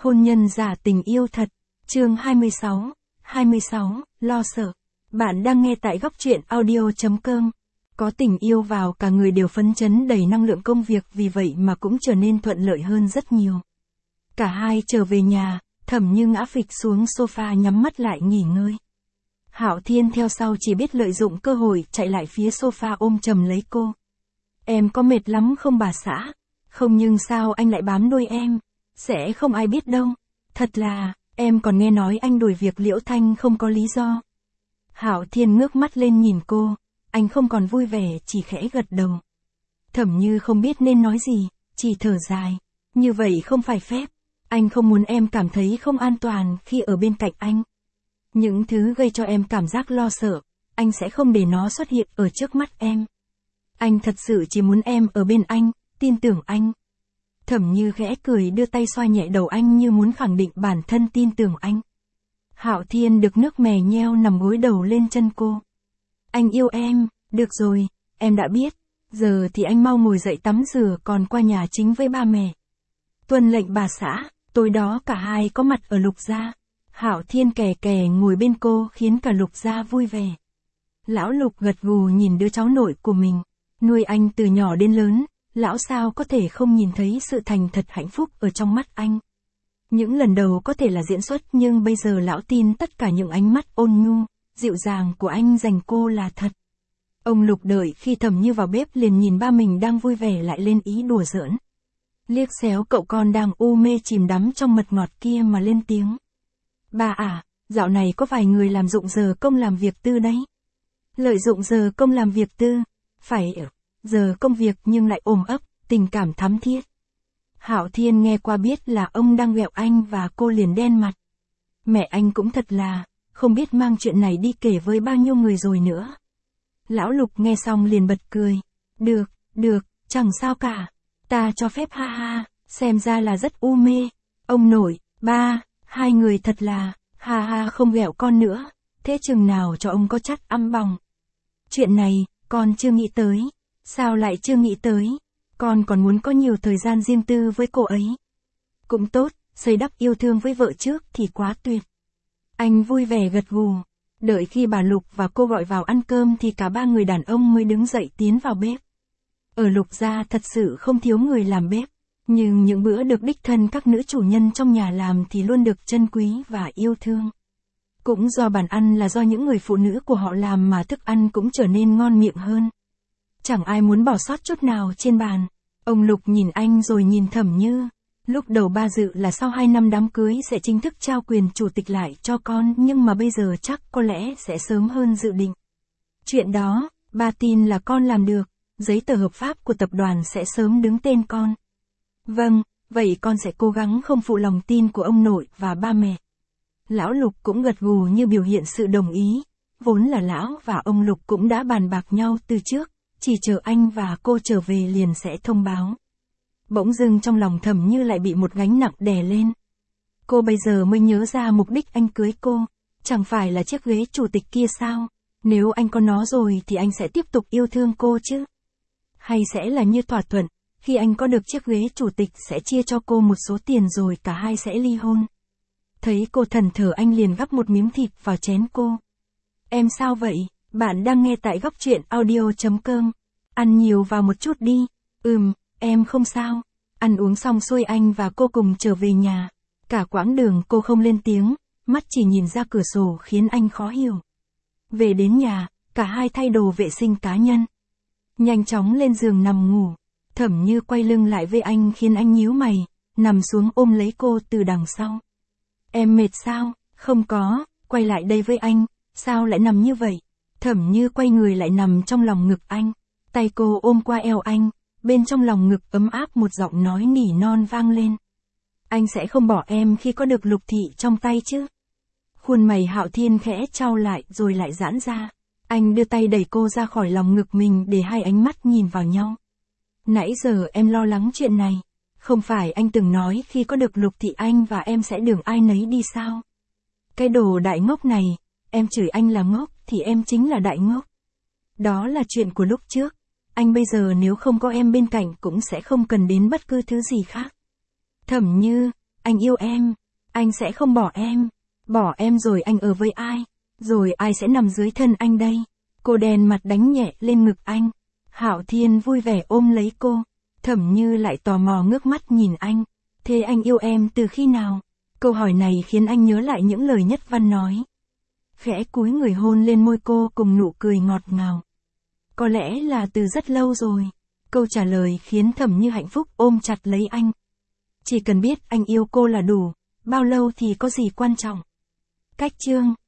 Hôn nhân giả tình yêu thật. Chương 26, lo sợ. Bạn đang nghe tại góc truyện audio.com. Có tình yêu vào cả người đều phấn chấn đầy năng lượng công việc, vì vậy mà cũng trở nên thuận lợi hơn rất nhiều. Cả hai trở về nhà, Thẩm Như ngã phịch xuống sofa nhắm mắt lại nghỉ ngơi. Hạo Thiên theo sau chỉ biết lợi dụng cơ hội chạy lại phía sofa ôm chầm lấy cô. Em có mệt lắm không bà xã? Không, nhưng sao anh lại bám đuôi em? Sẽ không ai biết đâu. Thật là, em còn nghe nói anh đuổi việc Liễu Thanh không có lý do. Hạo Thiên ngước mắt lên nhìn cô, anh không còn vui vẻ, chỉ khẽ gật đầu. Thẩm Như không biết nên nói gì, chỉ thở dài. Như vậy không phải phép. Anh không muốn em cảm thấy không an toàn khi ở bên cạnh anh. Những thứ gây cho em cảm giác lo sợ, anh sẽ không để nó xuất hiện ở trước mắt em. Anh thật sự chỉ muốn em ở bên anh, tin tưởng anh. Thẩm Như khẽ cười đưa tay xoa nhẹ đầu anh như muốn khẳng định bản thân tin tưởng anh. Hạo Thiên được nước mè nheo nằm gối đầu lên chân cô. Anh yêu em, được rồi, em đã biết. Giờ thì anh mau ngồi dậy tắm rửa còn qua nhà chính với ba mẹ. Tuân lệnh bà xã. Tối đó cả hai có mặt ở Lục gia. Hạo Thiên kè kè ngồi bên cô khiến cả Lục gia vui vẻ. Lão Lục gật gù nhìn đứa cháu nội của mình. Nuôi anh từ nhỏ đến lớn, lão sao có thể không nhìn thấy sự thành thật hạnh phúc ở trong mắt anh. Những lần đầu có thể là diễn xuất, nhưng bây giờ lão tin tất cả những ánh mắt ôn nhu, dịu dàng của anh dành cô là thật. Ông Lục đợi khi Thẩm Như vào bếp liền nhìn ba mình đang vui vẻ lại lên ý đùa giỡn. Liếc xéo cậu con đang u mê chìm đắm trong mật ngọt kia mà lên tiếng. Bà à, dạo này có vài người làm dụng giờ công làm việc tư đấy. Lợi dụng giờ công làm việc tư, phải giờ công việc nhưng lại ôm ấp, tình cảm thắm thiết. Hạo Thiên nghe qua biết là ông đang ghẹo anh và cô liền đen mặt. Mẹ anh cũng thật là, không biết mang chuyện này đi kể với bao nhiêu người rồi nữa. Lão Lục nghe xong liền bật cười. Được, chẳng sao cả. Ta cho phép, ha ha, xem ra là rất u mê. Ông nội, ba, hai người thật là, ha ha, không ghẹo con nữa. Thế chừng nào cho ông có chắt âm bòng. Chuyện này, con chưa nghĩ tới. Sao lại chưa nghĩ tới? Con còn muốn có nhiều thời gian riêng tư với cô ấy. Cũng tốt, xây đắp yêu thương với vợ trước thì quá tuyệt. Anh vui vẻ gật gù. Đợi khi bà Lục và cô gọi vào ăn cơm thì cả ba người đàn ông mới đứng dậy tiến vào bếp. Ở Lục gia thật sự không thiếu người làm bếp, nhưng những bữa được đích thân các nữ chủ nhân trong nhà làm thì luôn được trân quý và yêu thương. Cũng do bàn ăn là do những người phụ nữ của họ làm mà thức ăn cũng trở nên ngon miệng hơn. Chẳng ai muốn bỏ sót chút nào trên bàn. Ông Lục nhìn anh rồi nhìn Thẩm Như. Lúc đầu ba dự là sau 2 năm đám cưới sẽ chính thức trao quyền chủ tịch lại cho con, nhưng mà bây giờ chắc có lẽ sẽ sớm hơn dự định. Chuyện đó, ba tin là con làm được. Giấy tờ hợp pháp của tập đoàn sẽ sớm đứng tên con. Vâng, vậy con sẽ cố gắng không phụ lòng tin của ông nội và ba mẹ. Lão Lục cũng gật gù như biểu hiện sự đồng ý. Vốn là lão và ông Lục cũng đã bàn bạc nhau từ trước, chỉ chờ anh và cô trở về liền sẽ thông báo. Bỗng dưng trong lòng Thẩm Như lại bị một gánh nặng đè lên. Cô bây giờ mới nhớ ra mục đích anh cưới cô, chẳng phải là chiếc ghế chủ tịch kia sao? Nếu anh có nó rồi thì anh sẽ tiếp tục yêu thương cô chứ? Hay sẽ là như thỏa thuận, khi anh có được chiếc ghế chủ tịch sẽ chia cho cô một số tiền rồi cả hai sẽ ly hôn. Thấy cô thẫn thờ anh liền gắp một miếng thịt vào chén cô. Em sao vậy? Bạn đang nghe tại góc truyện audio.com. Ăn nhiều vào một chút đi. Em không sao. Ăn uống xong xuôi anh và cô cùng trở về nhà. Cả quãng đường cô không lên tiếng, mắt chỉ nhìn ra cửa sổ khiến anh khó hiểu. Về đến nhà, cả hai thay đồ vệ sinh cá nhân. Nhanh chóng lên giường nằm ngủ. Thẩm Như quay lưng lại với anh khiến anh nhíu mày, nằm xuống ôm lấy cô từ đằng sau. Em mệt sao? Không có, quay lại đây với anh, sao lại nằm như vậy? Thẩm Như quay người lại nằm trong lòng ngực anh, tay cô ôm qua eo anh, bên trong lòng ngực ấm áp một giọng nói nỉ non vang lên. Anh sẽ không bỏ em khi có được Lục thị trong tay chứ? Khuôn mày Hạo Thiên khẽ chau lại rồi lại giãn ra. Anh đưa tay đẩy cô ra khỏi lòng ngực mình để hai ánh mắt nhìn vào nhau. Nãy giờ em lo lắng chuyện này. Không phải anh từng nói khi có được Lục thì anh và em sẽ đường ai nấy đi sao? Cái đồ đại ngốc này, em chửi anh là ngốc thì em chính là đại ngốc. Đó là chuyện của lúc trước. Anh bây giờ nếu không có em bên cạnh cũng sẽ không cần đến bất cứ thứ gì khác. Thẩm Như, anh yêu em. Anh sẽ không bỏ em. Bỏ em rồi anh ở với ai? Rồi ai sẽ nằm dưới thân anh đây? Cô đèn mặt đánh nhẹ lên ngực anh. Hạo Thiên vui vẻ ôm lấy cô. Thẩm Như lại tò mò ngước mắt nhìn anh. Thế anh yêu em từ khi nào? Câu hỏi này khiến anh nhớ lại những lời Nhất Văn nói. Khẽ cúi người hôn lên môi cô cùng nụ cười ngọt ngào. Có lẽ là từ rất lâu rồi. Câu trả lời khiến Thẩm Như hạnh phúc ôm chặt lấy anh. Chỉ cần biết anh yêu cô là đủ, bao lâu thì có gì quan trọng. Cách chương